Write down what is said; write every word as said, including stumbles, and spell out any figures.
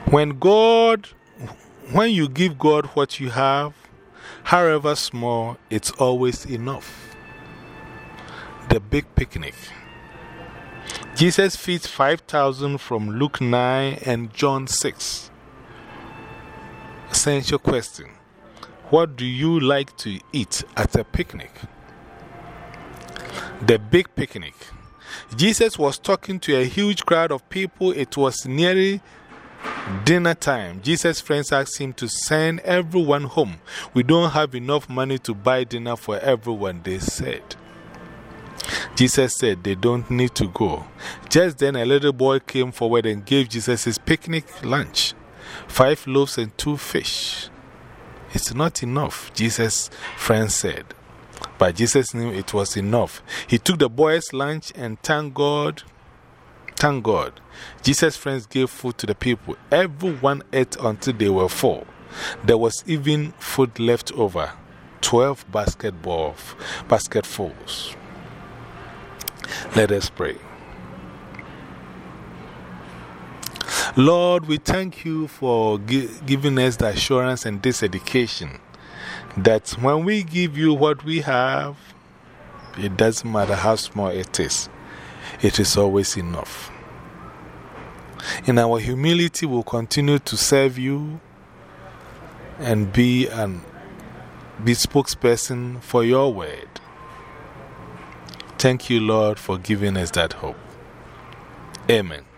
When God, when you give God what you have, however small, it's always enough. The big picnic. Jesus feeds five thousand from Luke nine and John six. Essential question. What do you like to eat at a picnic? The big picnic. Jesus was talking to a huge crowd of people. It was nearly dinner time. Jesus' friends asked him to send everyone home. We don't have enough money to buy dinner for everyone, they said. Jesus said they don't need to go. Just then a little boy came forward and gave Jesus his picnic lunch. Five loaves and two fish. It's not enough, Jesus' friends said. But Jesus knew it was enough. He took the boy's lunch and thanked God. Thank God. Jesus' friends gave food to the people. Everyone ate until they were full. There was even food left over. Twelve basketball, basketfuls. Let us pray. Lord, we thank you for gi giving us the assurance and this education that when we give you what we have, it doesn't matter how small it is, it is always enough. In our humility, we'll continue to serve you and be an be spokesperson for your word. Thank you, Lord, for giving us that hope. Amen.